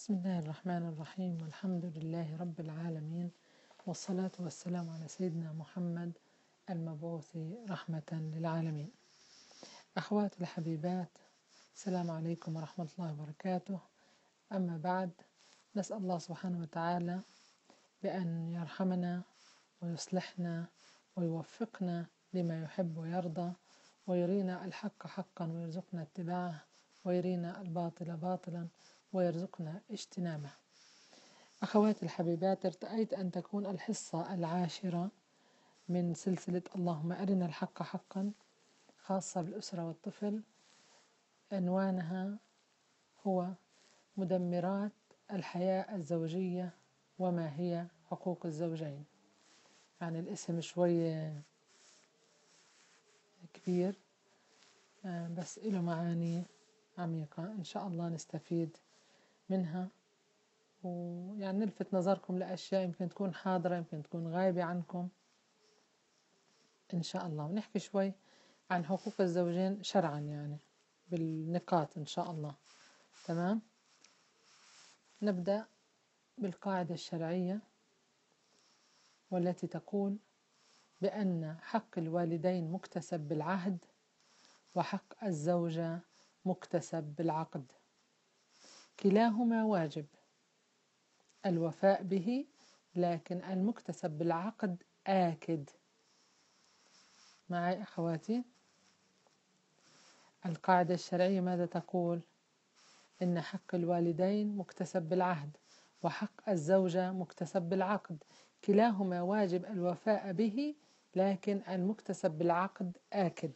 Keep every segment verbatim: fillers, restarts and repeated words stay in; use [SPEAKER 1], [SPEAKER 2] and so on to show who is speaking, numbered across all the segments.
[SPEAKER 1] بسم الله الرحمن الرحيم، والحمد لله رب العالمين، والصلاة والسلام على سيدنا محمد المبعوث رحمة للعالمين. أخواتي الحبيبات، السلام عليكم ورحمة الله وبركاته. أما بعد، نسأل الله سبحانه وتعالى بأن يرحمنا ويصلحنا ويوفقنا لما يحب ويرضى، ويرينا الحق حقا ويرزقنا اتباعه، ويرينا الباطل باطلا ويرزقنا اجتنابه. أخواتي الحبيبات، ارتأيت أن تكون الحصة العاشرة من سلسلة اللهم أرنا الحق حقا، خاصة بالأسرة والطفل. عنوانها هو مدمرات الحياة الزوجية وما هي حقوق الزوجين. يعني الاسم شوية كبير بس له معاني عميقة، إن شاء الله نستفيد منها، ويعني نلفت نظركم لأشياء يمكن تكون حاضرة يمكن تكون غايبة عنكم إن شاء الله. ونحكي شوي عن حقوق الزوجين شرعا، يعني بالنقاط إن شاء الله. تمام، نبدأ بالقاعدة الشرعية والتي تقول بأن حق الوالدين مكتسب بالعهد، وحق الزوجة مكتسب بالعقد، كلاهما واجب الوفاء به، لكن المكتسب بالعقد آكد. معي أخواتي؟ القاعدة الشرعية ماذا تقول؟ إن حق الوالدين مكتسب بالعهد، وحق الزوجة مكتسب بالعقد، كلاهما واجب الوفاء به، لكن المكتسب بالعقد آكد.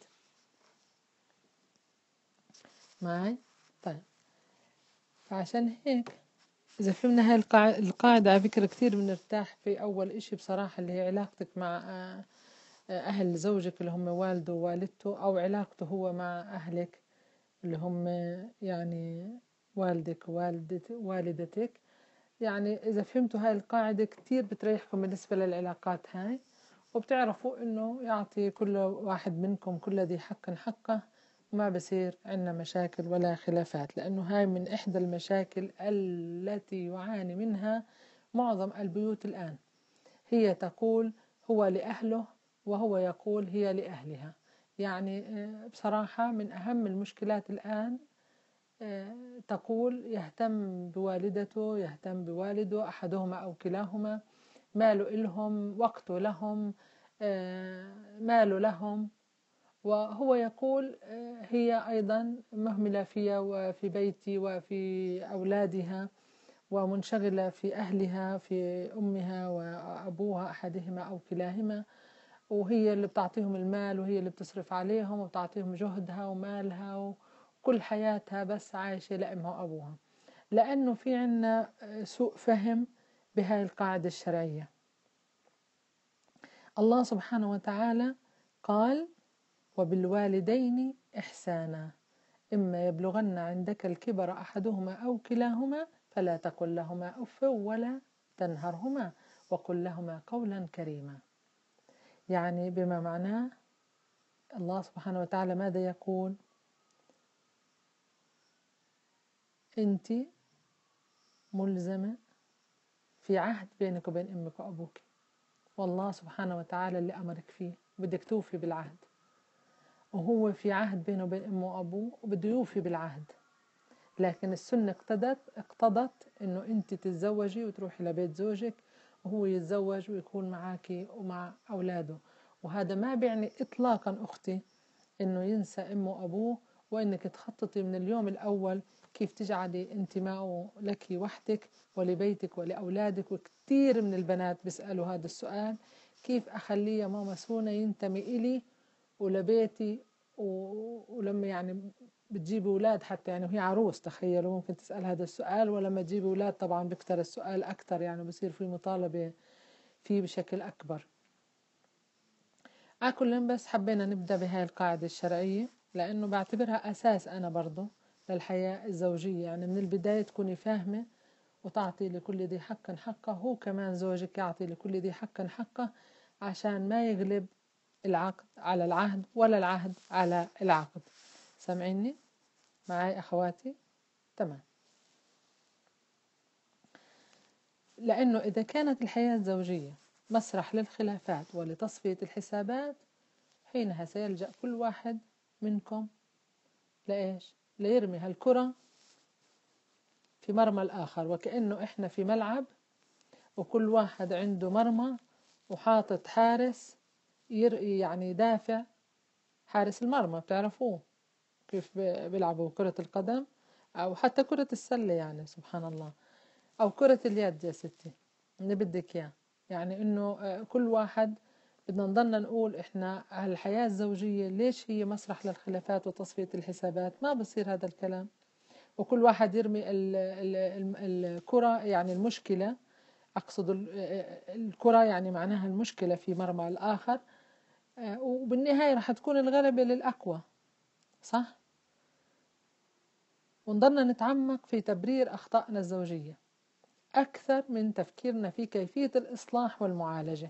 [SPEAKER 1] معي؟ طيب، فعشان هيك إذا فهمنا هاي القاعدة على فكرة كثير بنرتاح في أول إشي بصراحة، اللي هي علاقتك مع أهل زوجك اللي هم والده ووالدته، أو علاقته هو مع أهلك اللي هم يعني والدك ووالدتك. يعني إذا فهمتوا هاي القاعدة كتير بتريحكم بالنسبة للعلاقات هاي، وبتعرفوا إنه يعطي كل واحد منكم كل ذي حق حقه، وما بصير عندنا مشاكل ولا خلافات، لأنه هاي من إحدى المشاكل التي يعاني منها معظم البيوت الآن. هي تقول هو لأهله، وهو يقول هي لأهلها. يعني بصراحة من أهم المشكلات الآن، تقول يهتم بوالدته يهتم بوالده، أحدهما أو كلاهما، ماله إلهم، وقته لهم، ماله لهم، وهو يقول هي أيضا مهملة فيها وفي بيتي وفي أولادها، ومنشغلة في أهلها، في أمها وأبوها أحدهما أو كلاهما، وهي اللي بتعطيهم المال، وهي اللي بتصرف عليهم وبتعطيهم جهدها ومالها، وكل حياتها بس عايشة لأمها وأبوها. لأنه في عنا سوء فهم بهاي القاعدة الشرعية. الله سبحانه وتعالى قال وبالوالدين إحسانا، إما يبلغن عندك الكبر أحدهما أو كلاهما فلا تقل لهما أف ولا تنهرهما وقل لهما قولا كريما. يعني بما معناه الله سبحانه وتعالى ماذا يقول؟ أنت ملزمة في عهد بينك وبين أمك وأبوك، والله سبحانه وتعالى اللي أمرك فيه، بدك توفي بالعهد، وهو في عهد بينه وبين أمه وأبوه وبده يوفي بالعهد. لكن السنة اقتضت اقتضت إنه أنت تتزوجي وتروحي لبيت زوجك، وهو يتزوج ويكون معاكي ومع أولاده. وهذا ما بيعني إطلاقا أختي إنه ينسى أمه وأبوه، وإنك تخططي من اليوم الأول كيف تجعلي انتمائه لك وحدك ولبيتك ولأولادك. وكثير من البنات بيسألوا هذا السؤال، كيف أخليه يا ماما سونا ينتمي إلي ولبيتي، ولما يعني بتجيب أولاد حتى يعني وهي عروس، تخيلوا ممكن تسأل هذا السؤال، ولما تجيب أولاد طبعا بكتر السؤال أكتر، يعني بصير في مطالبة فيه بشكل أكبر. على كل بس حبينا نبدأ بهاي القاعدة الشرعية، لأنه بعتبرها أساس أنا برضو للحياة الزوجية. يعني من البداية تكوني فاهمة وتعطي لكل ذي حق حقه، هو كمان زوجك يعطي لكل ذي حق حقه، عشان ما يغلب العقد على العهد ولا العهد على العقد. سامعيني معاي أخواتي؟ تمام. لأنه إذا كانت الحياة الزوجية مسرح للخلافات ولتصفية الحسابات، حينها سيلجأ كل واحد منكم لإيش؟ ليرمي هالكرة في مرمى الآخر، وكأنه إحنا في ملعب وكل واحد عنده مرمى وحاطط حارس يعني يدافع، حارس المرمى بتعرفوه كيف بيلعبوا كرة القدم أو حتى كرة السلة، يعني سبحان الله، أو كرة اليد يا ستي اللي بدك إياه. يعني إنه كل واحد بدنا نضلنا نقول إحنا الحياة الزوجية ليش هي مسرح للخلافات وتصفية الحسابات؟ ما بصير هذا الكلام، وكل واحد يرمي ال ال ال الكرة، يعني المشكلة، أقصد الكرة يعني معناها المشكلة في مرمى الآخر، وبالنهاية رح تكون الغلبة للأقوى، صح؟ ونضلنا نتعمق في تبرير أخطائنا الزوجية أكثر من تفكيرنا في كيفية الإصلاح والمعالجة.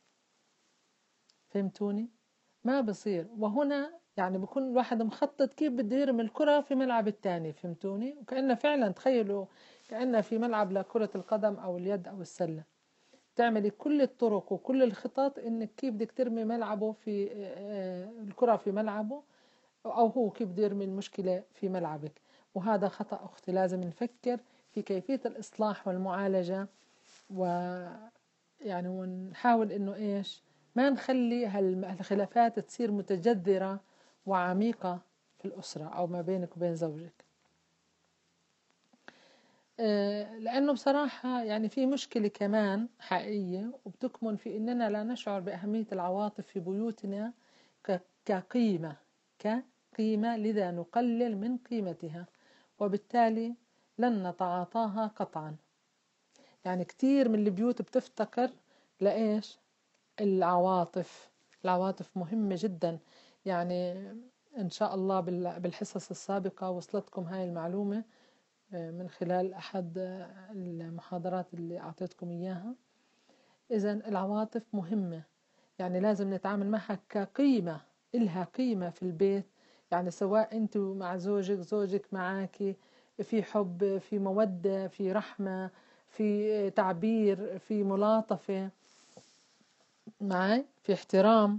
[SPEAKER 1] فهمتوني؟ ما بصير. وهنا يعني بكون الواحد مخطط كيف بده يرمي الكرة في ملعب التاني. فهمتوني؟ وكأنه فعلا تخيلوا كأنه في ملعب لكرة القدم أو اليد أو السلة، تعملي كل الطرق وكل الخطط إنك كيف بدك ترمي ملعبه في الكرة في ملعبه، أو هو كيف بده يرمي المشكلة في ملعبك. وهذا خطأ أختي. لازم نفكر في كيفية الإصلاح والمعالجة، ويعني ونحاول إنه إيش ما نخلي هالخلافات تصير متجذرة وعميقة في الأسرة أو ما بينك وبين زوجك. لأنه بصراحة يعني في مشكلة كمان حقيقية وبتكمن في إننا لا نشعر بأهمية العواطف في بيوتنا كقيمة كقيمة لذا نقلل من قيمتها، وبالتالي لن نتعاطاها قطعا. يعني كتير من البيوت بتفتقر لإيش؟ العواطف. العواطف مهمة جدا. يعني إن شاء الله بالحصص السابقة وصلتكم هاي المعلومة من خلال أحد المحاضرات اللي أعطيتكم إياها. إذن العواطف مهمة، يعني لازم نتعامل معها كقيمة، إلها قيمة في البيت. يعني سواء أنت مع زوجك، زوجك معاكي، في حب، في مودة، في رحمة، في تعبير، في ملاطفة معي، في احترام.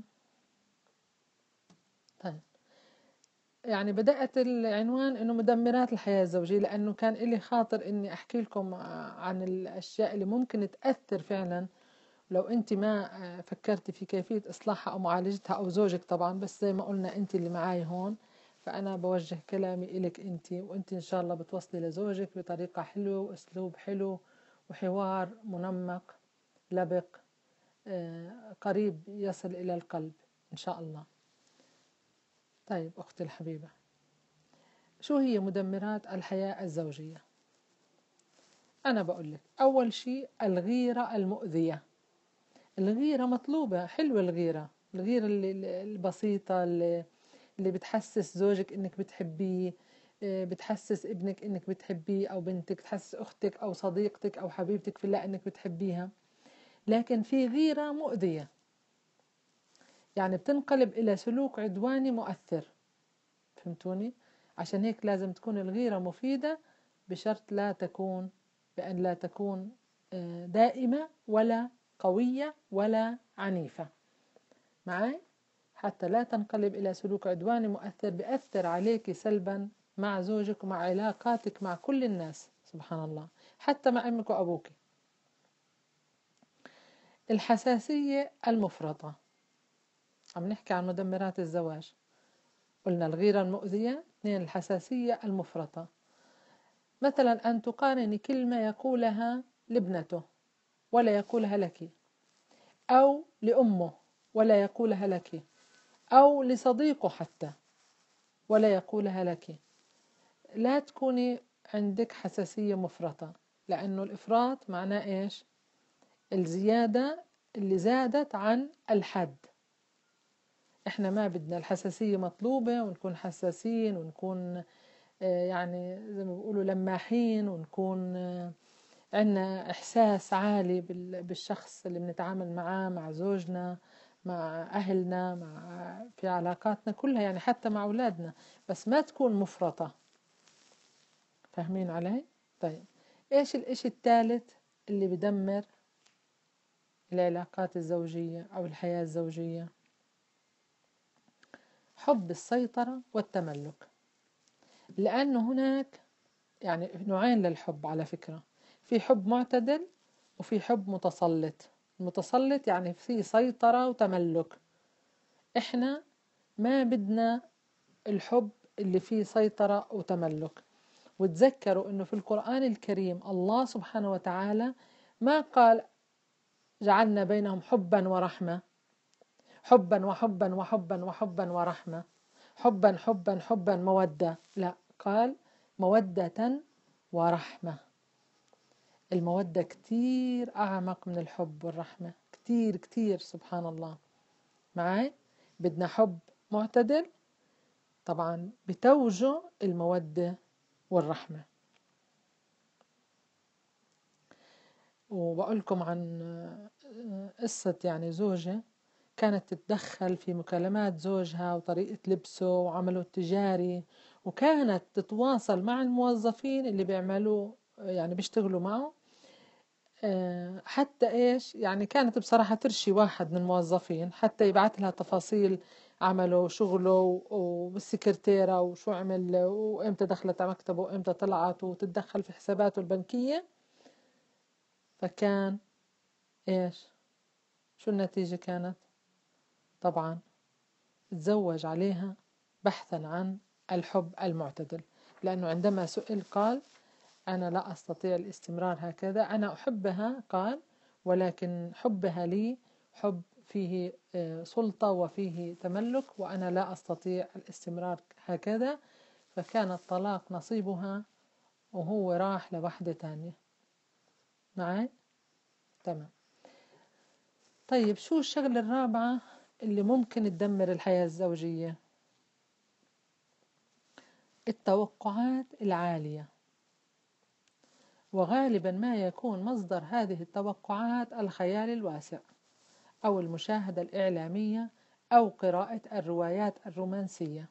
[SPEAKER 1] طيب، يعني بدأت العنوان إنه مدمرات الحياة الزوجية لأنه كان إلي خاطر إني أحكي لكم عن الأشياء اللي ممكن تأثر فعلا لو أنت ما فكرتي في كيفية إصلاحها أو معالجتها، أو زوجك طبعا. بس زي ما قلنا أنت اللي معاي هون، فأنا بوجه كلامي إلك أنت، وأنت إن شاء الله بتوصلي لزوجك بطريقة حلوة وأسلوب حلو وحوار منمق لبق قريب يصل إلى القلب إن شاء الله. طيب أختي الحبيبة، شو هي مدمرات الحياة الزوجية؟ أنا بقول لك أول شيء الغيرة المؤذية. الغيرة مطلوبة، حلوة الغيرة، الغيرة اللي البسيطة اللي, اللي بتحسس زوجك إنك بتحبيه، بتحسس ابنك إنك بتحبيه، أو بنتك تحسس أختك أو صديقتك أو حبيبتك في الله إنك بتحبيها. لكن في غيرة مؤذية، يعني بتنقلب إلى سلوك عدواني مؤثر. فهمتوني؟ عشان هيك لازم تكون الغيرة مفيدة، بشرط لا تكون بأن لا تكون دائمة ولا قوية ولا عنيفة معي، حتى لا تنقلب إلى سلوك عدواني مؤثر بيأثر عليك سلبا مع زوجك ومع علاقاتك مع كل الناس. سبحان الله، حتى مع أمك وأبوك. الحساسية المفرطة، عم نحكي عن مدمرات الزواج. قلنا الغيرة المؤذية، اثنين الحساسية المفرطة. مثلا أن تقارني كلمة يقولها لابنته ولا يقولها لك، أو لأمه ولا يقولها لك، أو لصديقه حتى ولا يقولها لك. لا تكوني عندك حساسية مفرطة، لأنه الإفراط معناه إيش؟ الزيادة اللي زادت عن الحد. إحنا ما بدنا. الحساسية مطلوبة، ونكون حساسين، ونكون يعني زي ما بيقولوا لماحين، ونكون عندنا إحساس عالي بالشخص اللي بنتعامل معاه، مع زوجنا، مع أهلنا، مع في علاقاتنا كلها، يعني حتى مع أولادنا، بس ما تكون مفرطة. فاهمين علي؟ طيب، إيش الإشي الثالث اللي بدمر العلاقات الزوجية أو الحياة الزوجية؟ حب السيطرة والتملك. لأنه هناك يعني نوعين للحب على فكرة، في حب معتدل وفي حب متسلط. المتسلط يعني في سيطرة وتملك. إحنا ما بدنا الحب اللي فيه سيطرة وتملك. وتذكروا أنه في القرآن الكريم الله سبحانه وتعالى ما قال جعلنا بينهم حبا ورحمة، حبا وحبا وحبا وحبا ورحمة، حبا حبا حبا مودة، لا، قال مودة ورحمة. المودة كتير أعمق من الحب والرحمة، كتير كتير، سبحان الله. معي؟ بدنا حب معتدل طبعا بتوجه المودة والرحمة. وبقولكم عن قصة يعني زوجة كانت تتدخل في مكالمات زوجها وطريقة لبسه وعمله التجاري، وكانت تتواصل مع الموظفين اللي بيعملوا يعني بيشتغلوا معه، حتى إيش يعني كانت بصراحة ترشي واحد من الموظفين حتى يبعث لها تفاصيل عمله وشغله والسكرتيرة وشو عمل وإمتى دخلت على مكتبه وإمتى طلعت، وتتدخل في حساباته البنكية. فكان إيش شو النتيجة كانت؟ طبعا تزوج عليها بحثا عن الحب المعتدل، لأنه عندما سئل قال أنا لا أستطيع الاستمرار هكذا، أنا أحبها قال، ولكن حبها لي حب فيه سلطة وفيه تملك، وأنا لا أستطيع الاستمرار هكذا. فكان الطلاق نصيبها وهو راح لوحدة تانية. معي؟ تمام. طيب شو الشغلة الرابعة اللي ممكن تدمر الحياة الزوجية؟ التوقعات العالية. وغالبا ما يكون مصدر هذه التوقعات الخيال الواسع أو المشاهدة الإعلامية أو قراءة الروايات الرومانسية.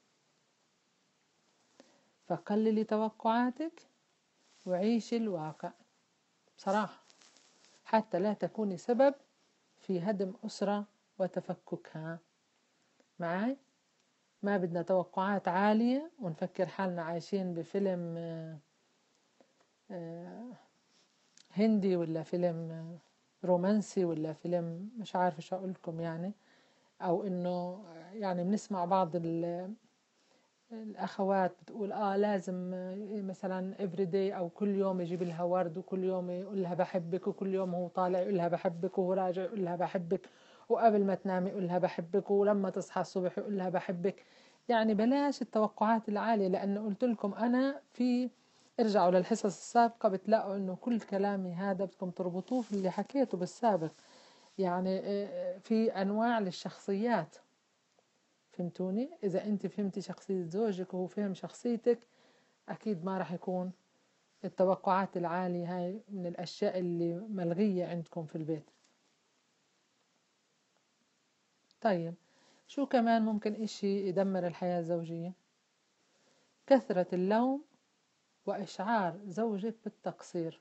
[SPEAKER 1] فقللي توقعاتك وعيشي الواقع بصراحة، حتى لا تكوني سبب في هدم أسرة وتفككها. معي؟ ما بدنا توقعات عالية ونفكر حالنا عايشين بفيلم هندي ولا فيلم رومانسي ولا فيلم مش عارفة شو أقول لكم يعني، أو إنه يعني بنسمع بعض الأخوات بتقول آه لازم مثلا everyday أو كل يوم يجيب لها ورد، وكل يوم يقول لها بحبك، وكل يوم هو طالع يقول لها بحبك، وهو راجع يقول لها بحبك، وقبل ما تنام يقول لها بحبك، ولما تصحى الصبح يقول لها بحبك. يعني بلاش التوقعات العالية، لأنه قلت لكم أنا في ارجعوا للحصص السابقة بتلاقوا إنه كل كلامي هذا بدكم تربطوه في اللي حكيته بالسابق، يعني في أنواع للشخصيات. فهمتوني؟ إذا أنت فهمتي شخصية زوجك وهو فهم شخصيتك أكيد ما رح يكون التوقعات العالية هاي من الأشياء اللي ملغية عندكم في البيت. طيب شو كمان ممكن إشي يدمر الحياة الزوجية؟ كثرة اللوم وإشعار زوجك بالتقصير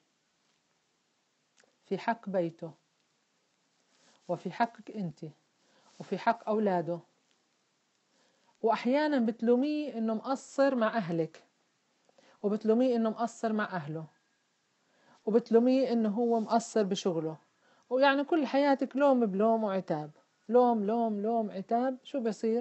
[SPEAKER 1] في حق بيته وفي حقك أنت وفي حق أولاده، وأحيانا بتلوميه إنه مقصر مع أهلك، وبتلوميه إنه مقصر مع أهله، وبتلوميه إنه هو مقصر بشغله، ويعني كل حياتك لوم بلوم وعتاب، لوم لوم لوم عتاب. شو بصير؟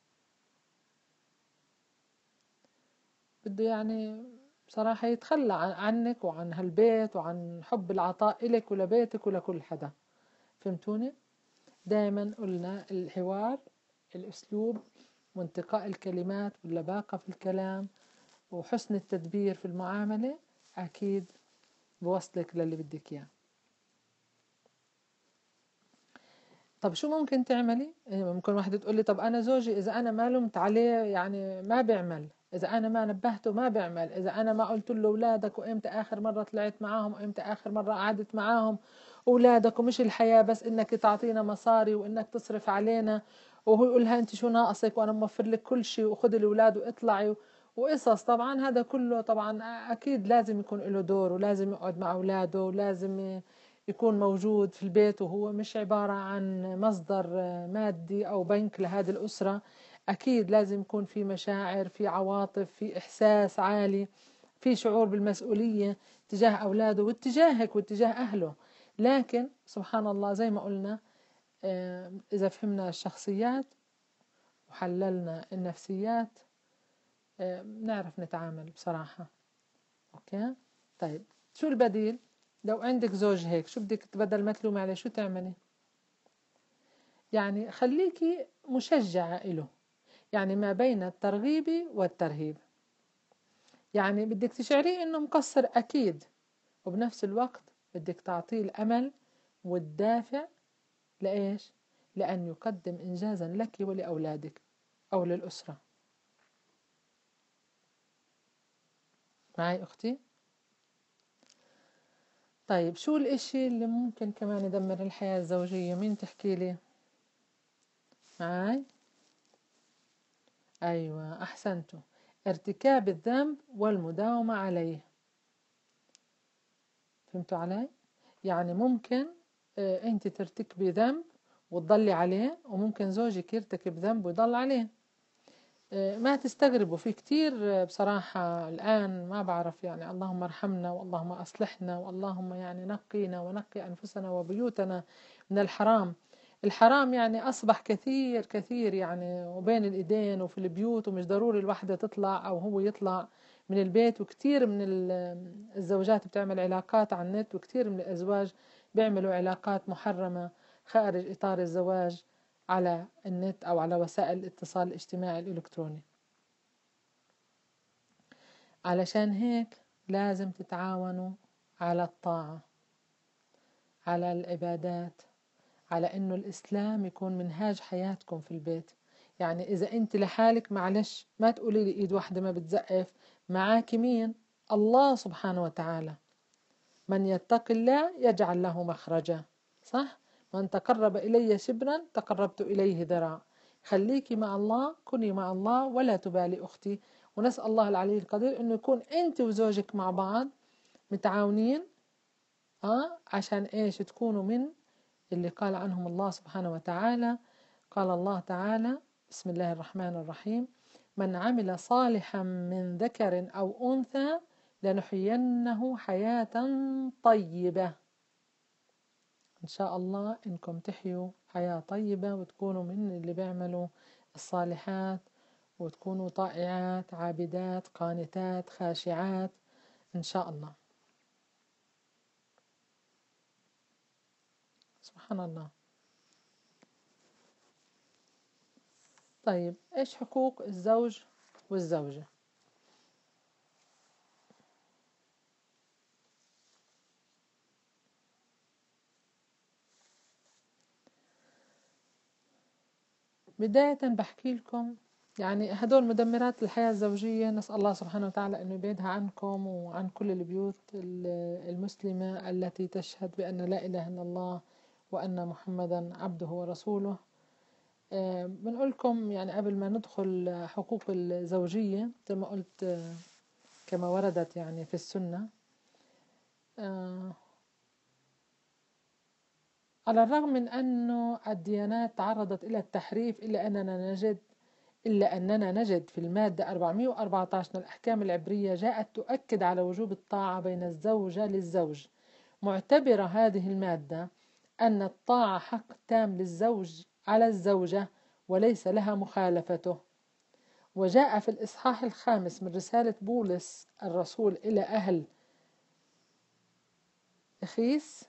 [SPEAKER 1] بده يعني بصراحة يتخلى عنك وعن هالبيت وعن حب العطاء إلك ولبيتك ولكل حدا. فهمتوني؟ دائما قلنا الحوار، الأسلوب وانتقاء الكلمات واللباقة في الكلام وحسن التدبير في المعاملة أكيد بوصلك للي بدك إياه. طب شو ممكن تعملي؟ ممكن واحدة تقول لي طب أنا زوجي إذا أنا ما لومت عليه يعني ما بيعمل، إذا أنا ما نبهته ما بيعمل، إذا أنا ما قلت له أولادك وإمتى آخر مرة طلعت معاهم وإمتى آخر مرة قعدت معاهم أولادك، ومش الحياة بس إنك تعطينا مصاري وإنك تصرف علينا، وهو يقولها أنت شو ناقصك وأنا موفر لك كل شيء وخذي الأولاد واطلعي وقصص طبعا. هذا كله طبعا أكيد لازم يكون له دور، ولازم يقعد مع أولاده، ولازم يكون موجود في البيت، وهو مش عبارة عن مصدر مادي أو بنك لهذه الأسرة. أكيد لازم يكون في مشاعر، في عواطف، في إحساس عالي، في شعور بالمسؤولية تجاه أولاده واتجاهك واتجاه أهله. لكن سبحان الله زي ما قلنا، إذا فهمنا الشخصيات وحللنا النفسيات بنعرف نتعامل بصراحة. أوكي طيب، شو البديل؟ لو عندك زوج هيك، شو بدك بدل ما تلومي عليه شو تعملي؟ يعني خليكي مشجعة إله، يعني ما بين الترغيب والترهيب. يعني بدك تشعريه إنه مقصر أكيد، وبنفس الوقت بدك تعطيه الأمل والدافع. لإيش؟ لأن يقدم إنجازا لك ولأولادك أو للأسرة. معي أختي؟ طيب شو الإشي اللي ممكن كمان يدمر الحياة الزوجية؟ مين تحكي لي؟ معي؟ أيوة أحسنتوا، ارتكاب الذنب والمداومة عليه. فهمتوا علي؟ يعني ممكن اه أنت ترتكبي ذنب وتضلي عليه، وممكن زوجك يرتكب ذنب ويضل عليه. اه ما تستغربوا، في كتير اه بصراحة الآن ما بعرف، يعني اللهم ارحمنا واللهم أصلحنا واللهم يعني نقينا ونقي أنفسنا وبيوتنا من الحرام. الحرام يعني أصبح كثير كثير، يعني وبين الإيدين وفي البيوت، ومش ضروري الواحدة تطلع أو هو يطلع من البيت. وكتير من الزوجات بتعمل علاقات على النت، وكتير من الأزواج بيعملوا علاقات محرمة خارج إطار الزواج على النت أو على وسائل الاتصال الاجتماعي الإلكتروني. علشان هيك لازم تتعاونوا على الطاعة، على العبادات، على إنه الإسلام يكون منهاج حياتكم في البيت. يعني إذا أنت لحالك معلش ما تقولي لي إيد واحدة ما بتزقف، معاك مين؟ الله سبحانه وتعالى. من يتق الله يجعل له مخرجا، صح؟ من تقرب إلي شبرا تقربت إليه ذراع. خليكي مع الله، كوني مع الله ولا تبالي أختي. ونسأل الله العلي القدير إنه يكون أنت وزوجك مع بعض متعاونين، آه عشان إيش؟ تكونوا من اللي قال عنهم الله سبحانه وتعالى. قال الله تعالى: بسم الله الرحمن الرحيم: من عمل صالحا من ذكر أو أنثى لنحيينه حياة طيبة. إن شاء الله إنكم تحيوا حياة طيبة، وتكونوا من اللي بيعملوا الصالحات، وتكونوا طائعات عابدات قانتات خاشعات إن شاء الله. سبحان الله. طيب إيش حقوق الزوج والزوجة؟ بداية بحكي لكم يعني هدول مدمرات الحياة الزوجية، نسأل الله سبحانه وتعالى أنه يبعدها عنكم وعن كل البيوت المسلمة التي تشهد بأن لا إله إلا الله وأن محمدا عبده ورسوله. أه بنقول لكم يعني قبل ما ندخل حقوق الزوجية زي ما قلت، أه كما وردت يعني في السنة، أه على الرغم من أنه الديانات تعرضت إلى التحريف، إلا أننا نجد إلا أننا نجد في المادة أربعمئة وأربعة عشر من الأحكام العبرية جاءت تؤكد على وجوب الطاعة بين الزوجة للزوج، معتبرة هذه المادة أن الطاعة حق تام للزوج على الزوجة وليس لها مخالفته. وجاء في الإصحاح الخامس من رسالة بولس الرسول إلى أهل إخيس،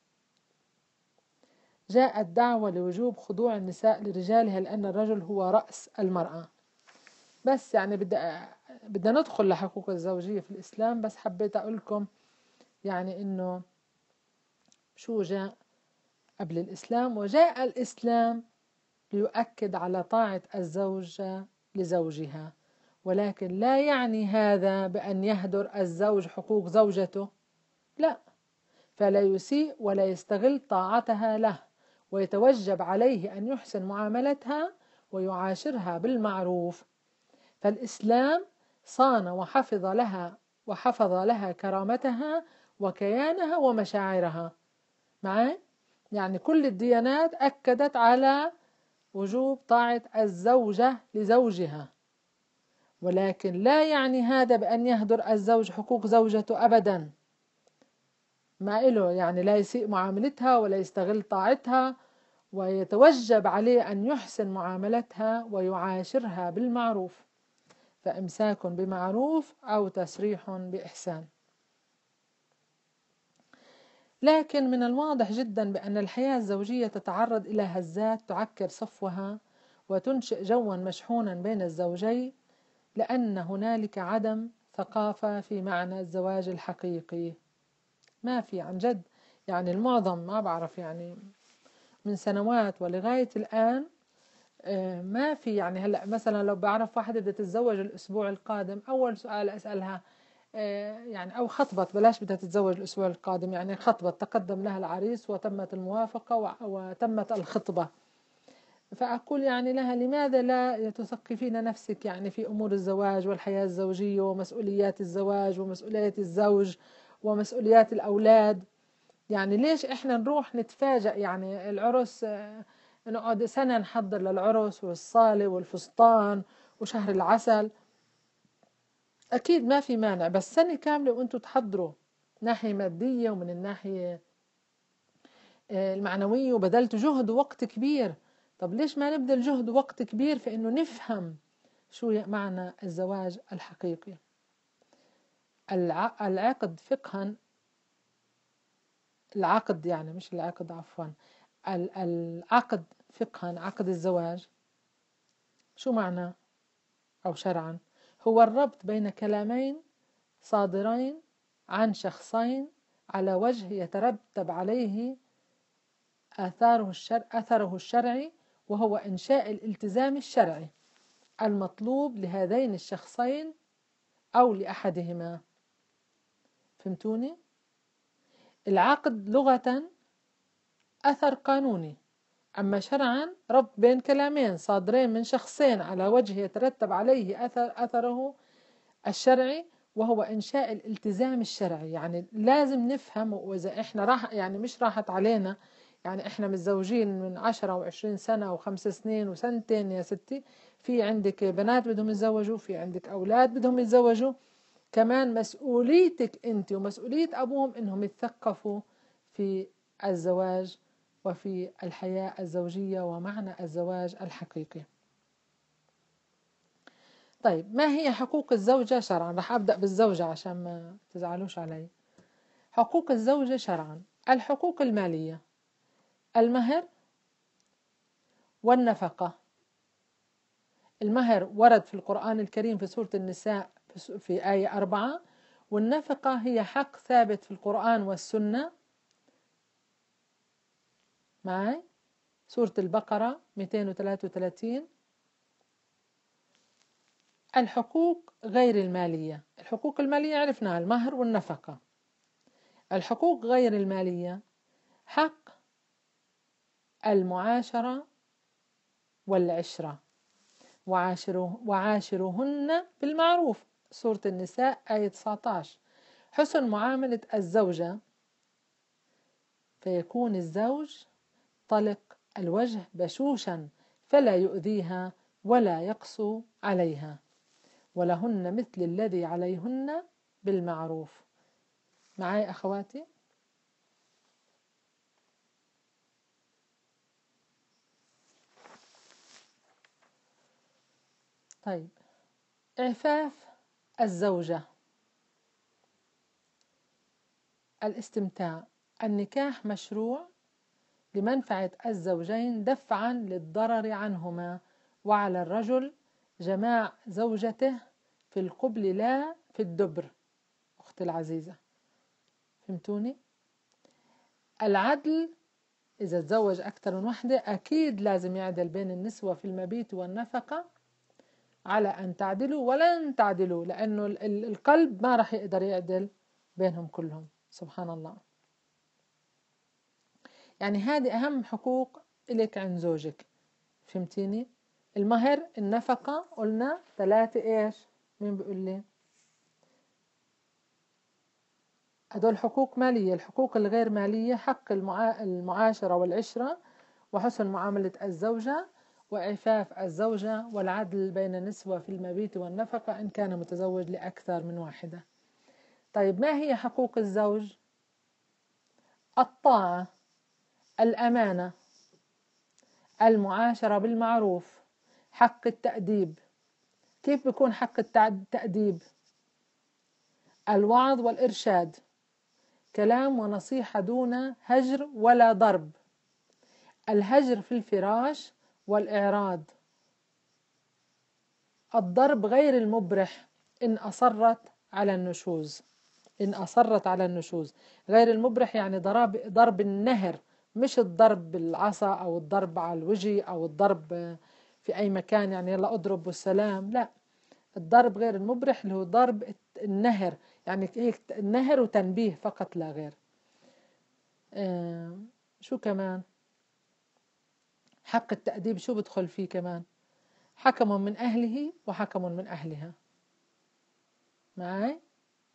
[SPEAKER 1] جاءت دعوة لوجوب خضوع النساء لرجالها لأن الرجل هو رأس المرأة. بس يعني بدنا بدنا ندخل لحقوق الزوجية في الإسلام، بس حبيت أقول لكم يعني إنه شو جاء قبل الإسلام. وجاء الإسلام ليؤكد على طاعة الزوجة لزوجها، ولكن لا يعني هذا بأن يهدر الزوج حقوق زوجته، لا، فلا يسيء ولا يستغل طاعتها له، ويتوجب عليه أن يحسن معاملتها ويعاشرها بالمعروف. فالإسلام صان وحفظ لها وحفظ لها كرامتها وكيانها ومشاعرها. معي؟ يعني كل الديانات أكدت على وجوب طاعة الزوجة لزوجها، ولكن لا يعني هذا بأن يهدر الزوج حقوق زوجته أبدا، ما إله يعني لا يسيء معاملتها ولا يستغل طاعتها، ويتوجب عليه أن يحسن معاملتها ويعاشرها بالمعروف، فإمساك بمعروف أو تسريح بإحسان. لكن من الواضح جدا بأن الحياة الزوجية تتعرض إلى هزات تعكر صفوها وتنشئ جوا مشحونا بين الزوجين، لأن هنالك عدم ثقافة في معنى الزواج الحقيقي. ما في عن جد، يعني المعظم ما بعرف، يعني من سنوات ولغاية الآن ما في. يعني هلأ مثلا لو بعرف واحدة بدها تتزوج الأسبوع القادم، أول سؤال أسألها يعني أو خطبت، بلاش بدها تتزوج الأسبوع القادم، يعني خطبت، تقدم لها العريس وتمت الموافقة وتمت الخطبة، فأقول يعني لها لماذا لا تثقفين نفسك يعني في أمور الزواج والحياة الزوجية ومسؤوليات الزواج ومسؤوليات الزوج ومسؤوليات الأولاد؟ يعني ليش إحنا نروح نتفاجأ؟ يعني العرس نقعد سنة نحضر للعرس والصالة والفستان وشهر العسل، أكيد ما في مانع، بس سنة كاملة وأنتوا تحضروا ناحية مادية ومن الناحية المعنوية وبذلتوا جهد ووقت كبير. طب ليش ما نبذل جهد ووقت كبير في إنه نفهم شو معنى الزواج الحقيقي؟ العقد فقها، العقد يعني مش العقد عفوا، العقد فقها، عقد الزواج شو معناه أو شرعا؟ هو الربط بين كلامين صادرين عن شخصين على وجه يترتب عليه آثاره الشرع أثره الشرعي، وهو إنشاء الالتزام الشرعي المطلوب لهذين الشخصين أو لأحدهما. فهمتوني؟ العقد لغة أثر قانوني، أما شرعا ربط بين كلامين صادرين من شخصين على وجه يترتب عليه أثر أثره الشرعي، وهو إنشاء الالتزام الشرعي. يعني لازم نفهم، وإذا إحنا راح يعني مش راحت علينا، يعني إحنا متزوجين من عشرة وعشرين سنة وخمس سنين وسنتين يا ستي، في عندك بنات بدهم يتزوجوا، في عندك أولاد بدهم يتزوجوا، كمان مسؤوليتك أنت ومسؤولية أبوهم إنهم يتثقفوا في الزواج وفي الحياة الزوجية ومعنى الزواج الحقيقي. طيب، ما هي حقوق الزوجة شرعا؟ رح أبدأ بالزوجة عشان ما تزعلوش علي. حقوق الزوجة شرعا: الحقوق المالية، المهر والنفقة. المهر ورد في القرآن الكريم في سورة النساء في آية أربعة، والنفقة هي حق ثابت في القرآن والسنة. معي سورة البقرة مئتين وثلاثة وثلاثين. الحقوق غير المالية: الحقوق المالية عرفناها، المهر والنفقة. الحقوق غير المالية: حق المعاشرة والعشرة، وعاشره وعاشرهن بالمعروف، سورة النساء آية تسعة عشر. حسن معاملة الزوجة، فيكون الزوج طلق الوجه بشوشا فلا يؤذيها ولا يقسو عليها، ولهن مثل الذي عليهن بالمعروف. معي أخواتي؟ طيب، إعفاف الزوجة، الاستمتاع. النكاح مشروع لمنفعة الزوجين دفعا للضرر عنهما، وعلى الرجل جماع زوجته في القبل لا في الدبر. أختي العزيزة، فهمتوني؟ العدل، إذا تزوج أكثر من وحدة أكيد لازم يعدل بين النسوة في المبيت والنفقة، على أن تعدلوا ولن تعدلوا، لأنه القلب ما رح يقدر يعدل بينهم كلهم، سبحان الله. يعني هذه أهم حقوق إليك عند زوجك، فهمتيني؟ المهر، النفقة، قلنا ثلاثة إيش؟ مين بيقول لي؟ هدول حقوق مالية. الحقوق الغير مالية: حق المعا... المعاشرة والعشرة، وحسن معاملة الزوجة، وإعفاف الزوجة، والعدل بين النسوة في المبيت والنفقة إن كان متزوج لأكثر من واحدة. طيب ما هي حقوق الزوج؟ الطاعة، الأمانة، المعاشرة بالمعروف، حق التأديب. كيف بيكون حق التأديب؟ الوعظ والإرشاد، كلام ونصيحة دون هجر ولا ضرب، الهجر في الفراش والإعراض، الضرب غير المبرح إن أصرت على النشوز. إن أصرت على النشوز غير المبرح يعني ضرب ضرب النهر، مش الضرب بالعصا أو الضرب على الوجه أو الضرب في أي مكان، يعني يلا أضرب والسلام، لا. الضرب غير المبرح اللي هو ضرب النهر، يعني هيك النهر وتنبيه فقط لا غير. آه شو كمان؟ حق التأديب شو بدخل فيه كمان؟ حكم من أهله وحكم من أهلها. معي؟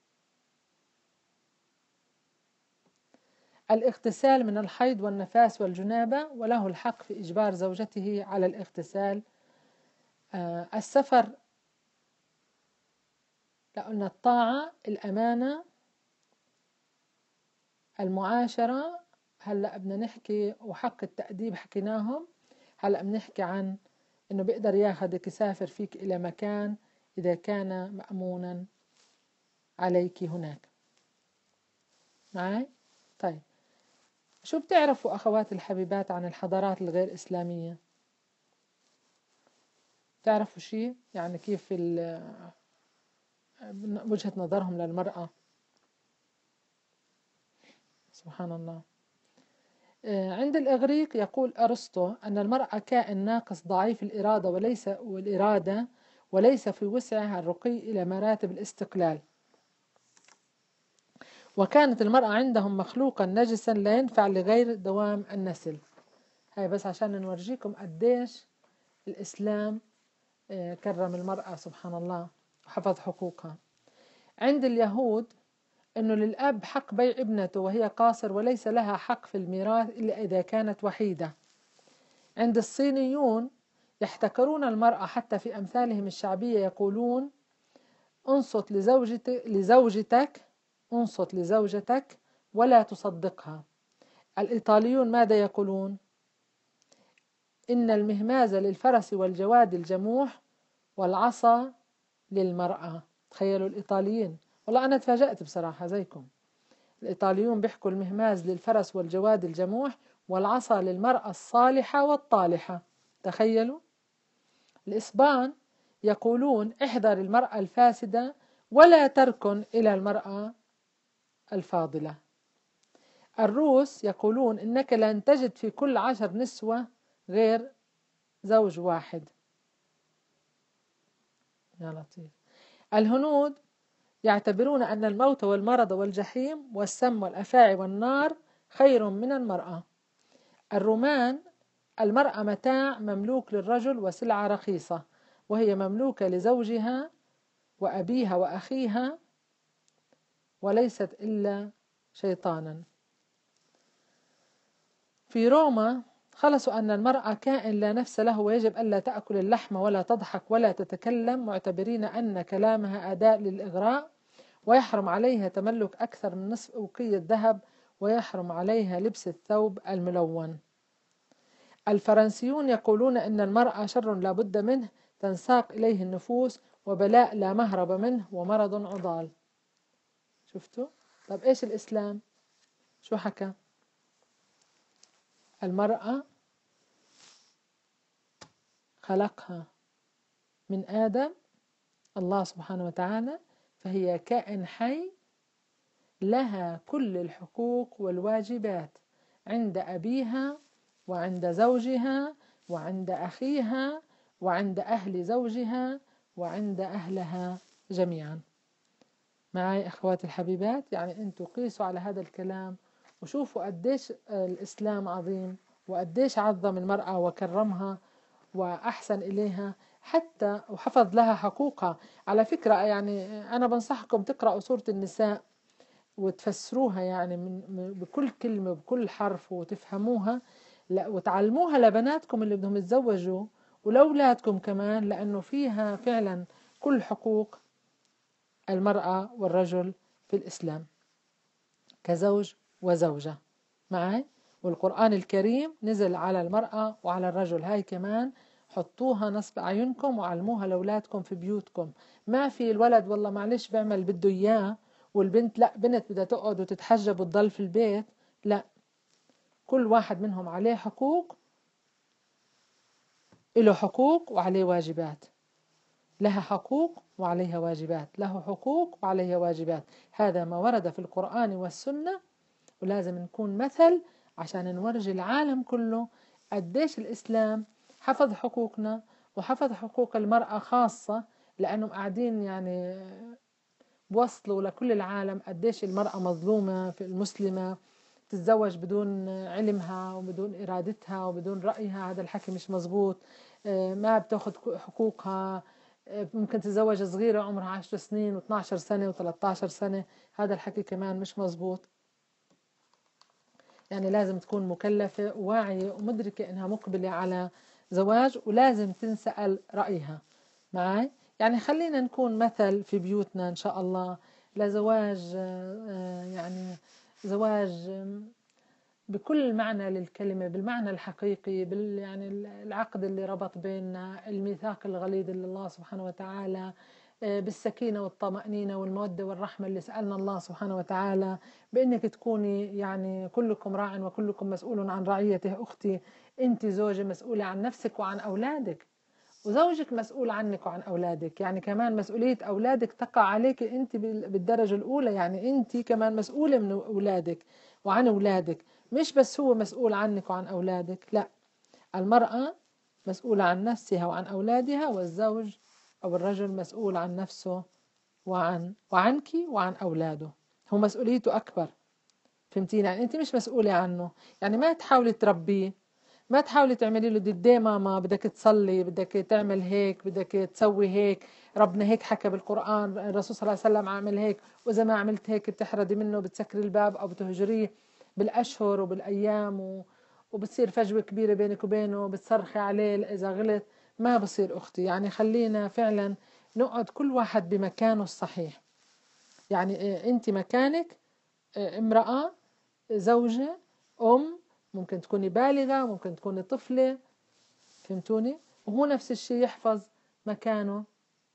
[SPEAKER 1] الاغتسال من الحيض والنفاس والجنابة، وله الحق في إجبار زوجته على الاغتسال. آه السفر، لأن الطاعة، الأمانة، المعاشرة. هلأ بدنا نحكي وحق التأديب حكيناهم. هلأ بنحكي عن إنه بيقدر ياخدك يسافر فيك إلى مكان إذا كان مأمونا عليك هناك. معي؟ طيب شو بتعرفوا أخواتي الحبيبات عن الحضارات الغير إسلامية؟ بتعرفوا شيء؟ يعني كيف وجهة نظرهم للمرأة؟ سبحان الله. عند الإغريق يقول أرسطو أن المرأة كائن ناقص ضعيف الإرادة وليس والإرادة وليس في وسعها الرقي إلى مراتب الاستقلال، وكانت المرأة عندهم مخلوقا نجسا لا ينفع لغير دوام النسل. هاي بس عشان نورجيكم قديش الإسلام كرم المرأة سبحان الله وحفظ حقوقها. عند اليهود أنه للأب حق بيع ابنته وهي قاصر وليس لها حق في الميراث إلا إذا كانت وحيدة. عند الصينيون يحتكرون المرأة حتى في أمثالهم الشعبية يقولون انصت لزوجتك, لزوجتك انصت لزوجتك ولا تصدقها. الإيطاليون ماذا يقولون؟ إن المهماز للفرس والجواد الجموح والعصا للمرأة. تخيلوا الإيطاليين، والله أنا تفاجأت بصراحة زيكم. الإيطاليون بيحكوا المهماز للفرس والجواد الجموح والعصا للمرأة الصالحة والطالحة. تخيلوا. الإسبان يقولون احذر المرأة الفاسدة ولا تركن إلى المرأة الفاضلة. الروس يقولون إنك لن تجد في كل عشر نسوة غير زوج واحد. يا لطيف. الهنود يعتبرون أن الموت والمرض والجحيم والسم والأفاعي والنار خير من المرأة. الرومان المرأة متاع مملوك للرجل وسلعة رخيصة، وهي مملوكة لزوجها وأبيها وأخيها وليست إلا شيطانا. في روما خلصوا أن المرأة كائن لا نفس له ويجب ألا تأكل اللحم ولا تضحك ولا تتكلم، معتبرين أن كلامها أداة للإغراء، ويحرم عليها تملك أكثر من نصف أوقية ذهب، ويحرم عليها لبس الثوب الملون. الفرنسيون يقولون إن المرأة شر لا بد منه تنساق إليه النفوس، وبلاء لا مهرب منه، ومرض عضال. شفتوا؟ طب إيش الإسلام؟ شو حكى؟ المرأة خلقها من آدم الله سبحانه وتعالى، فهي كائن حي لها كل الحقوق والواجبات عند أبيها وعند زوجها وعند أخيها وعند أهل زوجها وعند أهلها جميعا. معي أخواتي الحبيبات؟ يعني أنتوا قيسوا على هذا الكلام وشوفوا قديش الإسلام عظيم وقديش عظم المرأة وكرمها وأحسن إليها. حتى وحفظ لها حقوقها. على فكرة يعني أنا بنصحكم تقرأوا سورة النساء وتفسروها يعني من بكل كلمة بكل حرف وتفهموها، لا وتعلموها لبناتكم اللي بدهم يتزوجوا ولأولادكم كمان، لأنه فيها فعلا كل حقوق المرأة والرجل في الإسلام كزوج وزوجة معي. والقرآن الكريم نزل على المرأة وعلى الرجل، هاي كمان حطوها نصب أعينكم وعلموها لأولادكم في بيوتكم. ما في الولد والله معلش بيعمل بده إياه والبنت لا، بنت بدها تقعد وتتحجب وتضل في البيت، لا، كل واحد منهم عليه حقوق، له حقوق وعليه واجبات، لها حقوق وعليها واجبات، له حقوق وعليها واجبات. هذا ما ورد في القرآن والسنة، ولازم نكون مثل عشان نورجي العالم كله قديش الإسلام حفظ حقوقنا وحفظ حقوق المرأة خاصة، لأنهم قاعدين يعني بوصلوا لكل العالم قديش المرأة مظلومة في المسلمة، تتزوج بدون علمها وبدون إرادتها وبدون رأيها، هذا الحكي مش مزبوط. ما بتاخد حقوقها، ممكن تتزوج صغيرة عمرها عشر سنين واثنى عشر سنة وثلاثة عشر سنة، هذا الحكي كمان مش مزبوط. يعني لازم تكون مكلفة وواعية ومدركة إنها مقبلة على زواج، ولازم تنسأل رأيها معي. يعني خلينا نكون مثل في بيوتنا إن شاء الله لزواج، يعني زواج بكل معنى للكلمة، بالمعنى الحقيقي، بال يعني العقد اللي ربط بيننا، الميثاق الغليظ اللي الله سبحانه وتعالى، بالسكينة والطمأنينة والمودة والرحمة اللي سألنا الله سبحانه وتعالى بأنك تكوني يعني كلكم راع وكلكم مسؤول عن رعيته. أختي أنت زوجة مسؤولة عن نفسك وعن أولادك، وزوجك مسؤول عنك وعن أولادك، يعني كمان مسؤولية أولادك تقع عليك أنت بالدرجة الأولى، يعني أنت كمان مسؤولة من أولادك وعن أولادك، مش بس هو مسؤول عنك وعن أولادك، لا، المرأة مسؤولة عن نفسها وعن أولادها، والزوج أو الرجل مسؤول عن نفسه وعن وعنك وعن أولاده، هو مسؤوليته أكبر. فهمتيني؟ يعني أنت مش مسؤولة عنه، يعني ما تحاولي تربيه، ما تحاولي تعملي له ديدي ماما بدك تصلي، بدك تعمل هيك، بدك تسوي هيك، ربنا هيك حكى بالقرآن، الرسول صلى الله عليه وسلم عمل هيك، وإذا ما عملت هيك بتحردي منه، بتسكري الباب أو بتهجريه بالأشهر وبالأيام و... وبتصير فجوة كبيرة بينك وبينه، بتصرخي عليه إذا غلط. ما بصير أختي، يعني خلينا فعلا نقعد كل واحد بمكانه الصحيح. يعني أنت مكانك امرأة، زوجة، أم، ممكن تكوني بالغة، ممكن تكوني طفلة، فهمتوني؟ وهو نفس الشيء يحفظ مكانه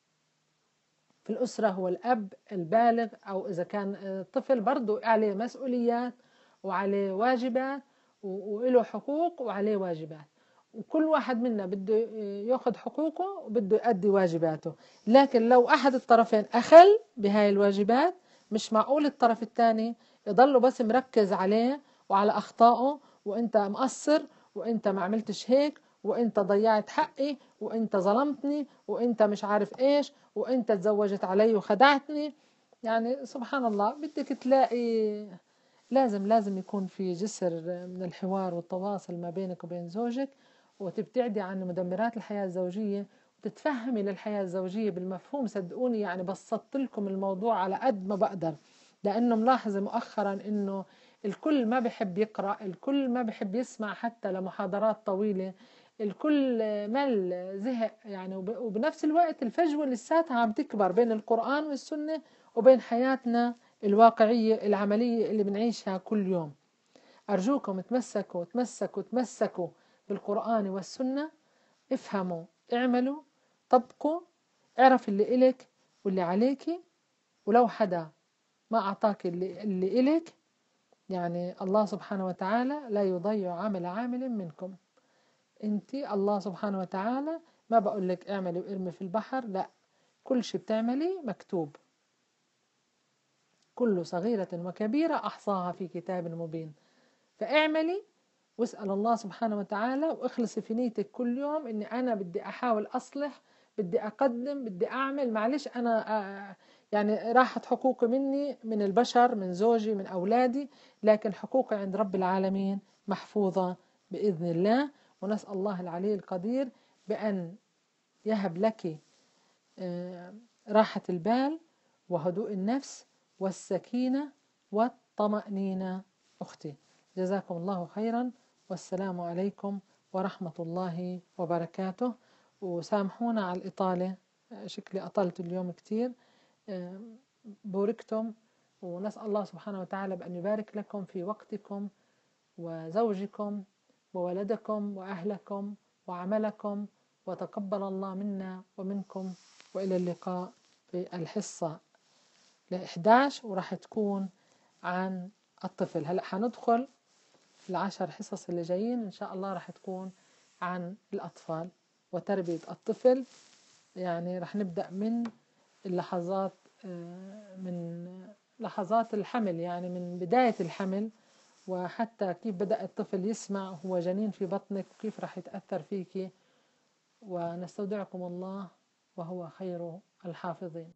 [SPEAKER 1] في الأسرة، هو الأب البالغ، أو إذا كان طفل برضو عليه مسؤوليات وعليه واجبات وله حقوق وعليه واجبات، وكل واحد منا بده ياخذ حقوقه وبده يؤدي واجباته. لكن لو أحد الطرفين أخل بهاي الواجبات، مش معقول الطرف الثاني يضله بس مركز عليه وعلى أخطائه، وإنت مقصر، وإنت ما عملتش هيك، وإنت ضيعت حقي، وإنت ظلمتني، وإنت مش عارف إيش، وإنت تزوجت علي وخدعتني. يعني سبحان الله، بدك تلاقي لازم لازم يكون في جسر من الحوار والتواصل ما بينك وبين زوجك، وتبتعدي عن مدمرات الحياة الزوجية، وتتفهمي للحياة الزوجية بالمفهوم. صدقوني يعني بسطت لكم الموضوع على قد ما بقدر، لأنه ملاحظة مؤخرا إنه الكل ما بحب يقرأ، الكل ما بحب يسمع حتى لمحاضرات طويلة، الكل مل زهق يعني. وبنفس الوقت الفجوة لساتها عم تكبر بين القرآن والسنة وبين حياتنا الواقعية العملية اللي بنعيشها كل يوم. أرجوكم تمسكوا تمسكوا تمسكوا بالقرآن والسنة، افهموا، اعملوا، طبقوا، اعرف اللي إلك واللي عليك، ولو حدا ما أعطاك اللي, اللي إلك، يعني الله سبحانه وتعالى لا يضيع عمل عامل منكم. انت الله سبحانه وتعالى ما بقول لك اعملي وارمي في البحر، لا، كل شيء بتعملي مكتوب، كل صغيرة وكبيرة أحصاها في كتاب مبين. فاعملي واسأل الله سبحانه وتعالى، واخلصي في نيتك كل يوم اني انا بدي احاول اصلح، بدي اقدم، بدي اعمل. معلش انا يعني راحت حقوقي مني من البشر، من زوجي، من اولادي، لكن حقوقي عند رب العالمين محفوظة بإذن الله. ونسأل الله العلي القدير بأن يهب لك راحة البال وهدوء النفس والسكينة والطمأنينة. أختي جزاكم الله خيرا، والسلام عليكم ورحمة الله وبركاته. وسامحونا على الإطالة، شكلي أطلت اليوم كتير. بوركتم، ونسأل الله سبحانه وتعالى بأن يبارك لكم في وقتكم وزوجكم وولدكم وأهلكم وعملكم، وتقبل الله منا ومنكم. وإلى اللقاء في الحصة الإحدى عشر، وراح تكون عن الطفل. هلأ حندخل العشر حصص اللي جايين إن شاء الله راح تكون عن الأطفال وتربية الطفل. يعني راح نبدأ من اللحظات، من لحظات الحمل، يعني من بداية الحمل، وحتى كيف بدأ الطفل يسمع هو جنين في بطنك وكيف راح يتأثر فيك. ونستودعكم الله وهو خير الحافظين.